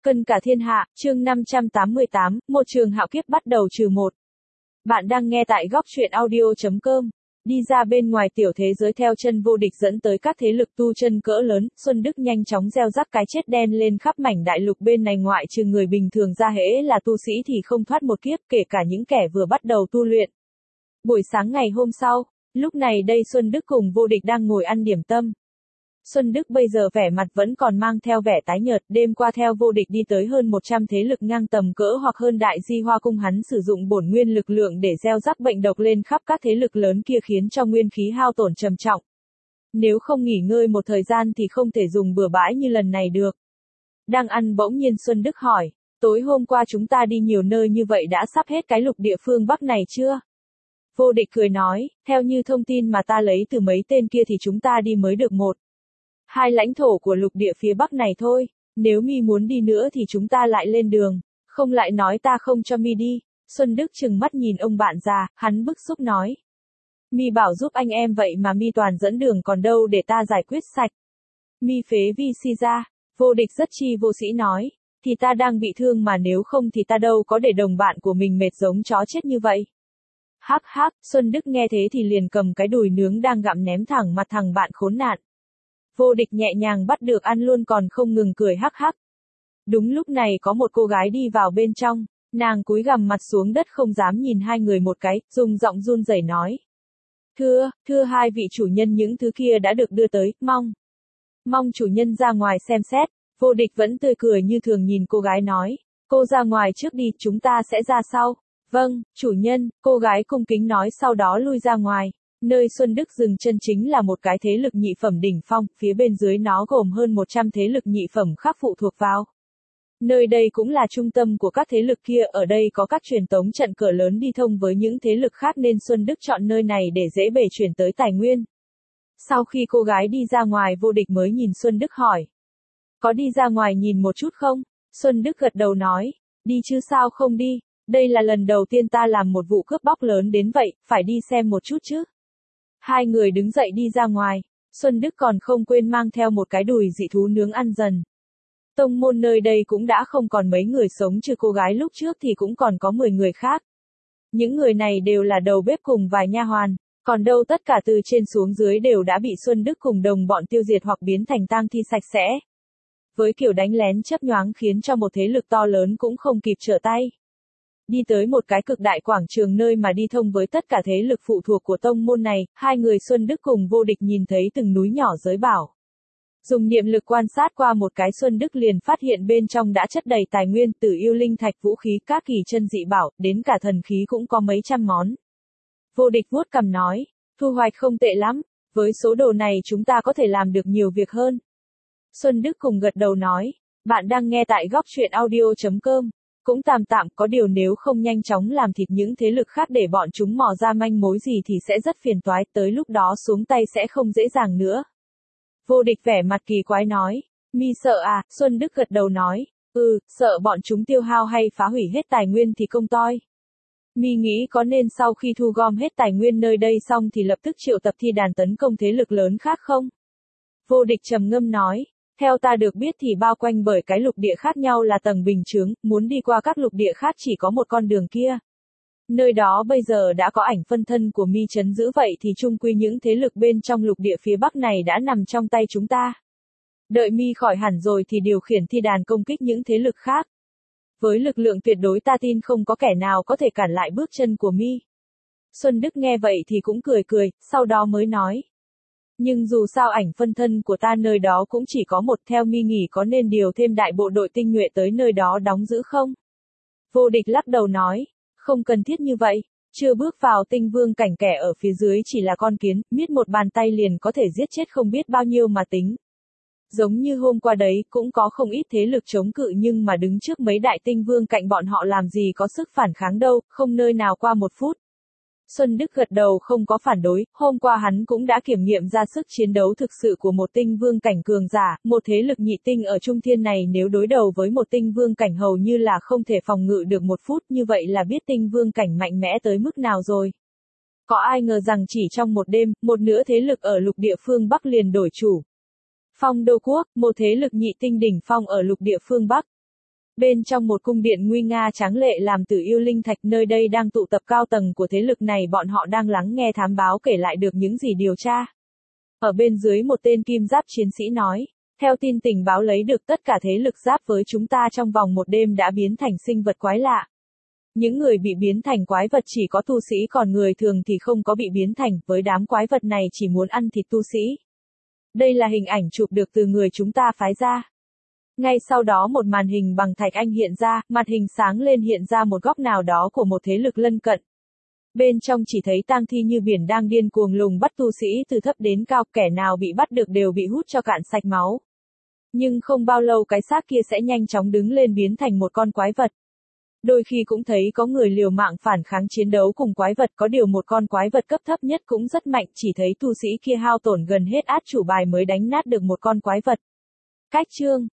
Cân cả thiên hạ, chương 588, một trường hạo kiếp bắt đầu trừ một. Bạn đang nghe tại góc truyện audio.com. Đi ra bên ngoài tiểu thế giới theo chân vô địch dẫn tới các thế lực tu chân cỡ lớn, Xuân Đức nhanh chóng gieo rắc cái chết đen lên khắp mảnh đại lục bên này, ngoại trừ người bình thường ra, hễ là tu sĩ thì không thoát một kiếp, kể cả những kẻ vừa bắt đầu tu luyện. Buổi sáng ngày hôm sau, lúc này đây Xuân Đức cùng vô địch đang ngồi ăn điểm tâm. Xuân Đức bây giờ vẻ mặt vẫn còn mang theo vẻ tái nhợt, đêm qua theo vô địch đi tới hơn 100 thế lực ngang tầm cỡ hoặc hơn Đại Di Hoa Cung, hắn sử dụng bổn nguyên lực lượng để gieo rắc bệnh độc lên khắp các thế lực lớn kia, khiến cho nguyên khí hao tổn trầm trọng. Nếu không nghỉ ngơi một thời gian thì không thể dùng bừa bãi như lần này được. Đang ăn bỗng nhiên Xuân Đức hỏi, tối hôm qua chúng ta đi nhiều nơi như vậy đã sắp hết cái lục địa phương Bắc này chưa? Vô địch cười nói, theo như thông tin mà ta lấy từ mấy tên kia thì chúng ta đi mới được hai lãnh thổ của lục địa phía Bắc này thôi, nếu mi muốn đi nữa thì chúng ta lại lên đường, không lại nói ta không cho mi đi. Xuân Đức trừng mắt nhìn ông bạn già, hắn bức xúc nói. Mi bảo giúp anh em vậy mà mi toàn dẫn đường, còn đâu để ta giải quyết sạch. Mi phế vi si ra, vô địch rất chi vô sĩ nói, thì ta đang bị thương mà, nếu không thì ta đâu có để đồng bạn của mình mệt giống chó chết như vậy. Hắc hắc, Xuân Đức nghe thế thì liền cầm cái đùi nướng đang gặm ném thẳng mặt thằng bạn khốn nạn. Vô địch nhẹ nhàng bắt được ăn luôn, còn không ngừng cười hắc hắc. Đúng lúc này có một cô gái đi vào bên trong, nàng cúi gằm mặt xuống đất không dám nhìn hai người một cái, dùng giọng run rẩy nói. Thưa hai vị chủ nhân, những thứ kia đã được đưa tới, mong chủ nhân ra ngoài xem xét. Vô địch vẫn tươi cười như thường nhìn cô gái nói, cô ra ngoài trước đi, chúng ta sẽ ra sau. Vâng, chủ nhân, cô gái cung kính nói, sau đó lui ra ngoài. Nơi Xuân Đức dừng chân chính là một cái thế lực nhị phẩm đỉnh phong, phía bên dưới nó gồm hơn 100 thế lực nhị phẩm khác phụ thuộc vào. Nơi đây cũng là trung tâm của các thế lực kia, ở đây có các truyền tống trận cỡ lớn đi thông với những thế lực khác, nên Xuân Đức chọn nơi này để dễ bề chuyển tới tài nguyên. Sau khi cô gái đi ra ngoài, vô địch mới nhìn Xuân Đức hỏi. Có đi ra ngoài nhìn một chút không? Xuân Đức gật đầu nói, đi chứ sao không đi, đây là lần đầu tiên ta làm một vụ cướp bóc lớn đến vậy, phải đi xem một chút chứ. Hai người đứng dậy đi ra ngoài, Xuân Đức còn không quên mang theo một cái đùi dị thú nướng ăn dần. Tông môn nơi đây cũng đã không còn mấy người sống, trừ cô gái lúc trước thì cũng còn có 10 người khác. Những người này đều là đầu bếp cùng vài nha hoàn, còn đâu tất cả từ trên xuống dưới đều đã bị Xuân Đức cùng đồng bọn tiêu diệt hoặc biến thành tang thi sạch sẽ. Với kiểu đánh lén chớp nhoáng khiến cho một thế lực to lớn cũng không kịp trở tay. Đi tới một cái cực đại quảng trường nơi mà đi thông với tất cả thế lực phụ thuộc của tông môn này, hai người Xuân Đức cùng vô địch nhìn thấy từng núi nhỏ giới bảo. Dùng niệm lực quan sát qua một cái, Xuân Đức liền phát hiện bên trong đã chất đầy tài nguyên, từ yêu linh thạch, vũ khí, các kỳ chân dị bảo, đến cả thần khí cũng có mấy trăm món. Vô địch vuốt cằm nói, thu hoạch không tệ lắm, với số đồ này chúng ta có thể làm được nhiều việc hơn. Xuân Đức cùng gật đầu nói, bạn đang nghe tại góc truyện audio.com. Cũng tạm tạm, có điều nếu không nhanh chóng làm thịt những thế lực khác để bọn chúng mò ra manh mối gì thì sẽ rất phiền toái, tới lúc đó xuống tay sẽ không dễ dàng nữa. Vô địch vẻ mặt kỳ quái nói, mi sợ à? Xuân Đức gật đầu nói, sợ bọn chúng tiêu hao hay phá hủy hết tài nguyên thì công toi. Mi nghĩ có nên sau khi thu gom hết tài nguyên nơi đây xong thì lập tức triệu tập thi đàn tấn công thế lực lớn khác không? Vô địch trầm ngâm nói. Theo ta được biết thì bao quanh bởi cái lục địa khác nhau là tầng bình chướng, muốn đi qua các lục địa khác chỉ có một con đường kia. Nơi đó bây giờ đã có ảnh phân thân của mi trấn giữ, vậy thì chung quy những thế lực bên trong lục địa phía Bắc này đã nằm trong tay chúng ta. Đợi mi khỏi hẳn rồi thì điều khiển thi đàn công kích những thế lực khác. Với lực lượng tuyệt đối ta tin không có kẻ nào có thể cản lại bước chân của mi. Xuân Đức nghe vậy thì cũng cười, sau đó mới nói. Nhưng dù sao ảnh phân thân của ta nơi đó cũng chỉ có một, theo mi nghĩ có nên điều thêm đại bộ đội tinh nhuệ tới nơi đó đóng giữ không? Vô địch lắc đầu nói, không cần thiết như vậy, chưa bước vào tinh vương cảnh, kẻ ở phía dưới chỉ là con kiến, miết một bàn tay liền có thể giết chết không biết bao nhiêu mà tính. Giống như hôm qua đấy, cũng có không ít thế lực chống cự nhưng mà đứng trước mấy đại tinh vương cạnh bọn họ làm gì có sức phản kháng đâu, không nơi nào qua một phút. Xuân Đức gật đầu không có phản đối, hôm qua hắn cũng đã kiểm nghiệm ra sức chiến đấu thực sự của một tinh vương cảnh cường giả, một thế lực nhị tinh ở trung thiên này nếu đối đầu với một tinh vương cảnh hầu như là không thể phòng ngự được một phút, như vậy là biết tinh vương cảnh mạnh mẽ tới mức nào rồi. Có ai ngờ rằng chỉ trong một đêm, một nửa thế lực ở lục địa phương Bắc liền đổi chủ. Phong Đô Quốc, một thế lực nhị tinh đỉnh phong ở lục địa phương Bắc. Bên trong một cung điện nguy nga tráng lệ làm từ yêu linh thạch, nơi đây đang tụ tập cao tầng của thế lực này, bọn họ đang lắng nghe thám báo kể lại được những gì điều tra. Ở bên dưới một tên kim giáp chiến sĩ nói, theo tin tình báo lấy được, tất cả thế lực giáp với chúng ta trong vòng một đêm đã biến thành sinh vật quái lạ. Những người bị biến thành quái vật chỉ có tu sĩ, còn người thường thì không có bị biến thành, với đám quái vật này chỉ muốn ăn thịt tu sĩ. Đây là hình ảnh chụp được từ người chúng ta phái ra. Ngay sau đó một màn hình bằng thạch anh hiện ra, mặt hình sáng lên hiện ra một góc nào đó của một thế lực lân cận. Bên trong chỉ thấy tang thi như biển đang điên cuồng lùng bắt tu sĩ từ thấp đến cao, kẻ nào bị bắt được đều bị hút cho cạn sạch máu. Nhưng không bao lâu cái xác kia sẽ nhanh chóng đứng lên biến thành một con quái vật. Đôi khi cũng thấy có người liều mạng phản kháng chiến đấu cùng quái vật, có điều một con quái vật cấp thấp nhất cũng rất mạnh, chỉ thấy tu sĩ kia hao tổn gần hết át chủ bài mới đánh nát được một con quái vật. Cách chương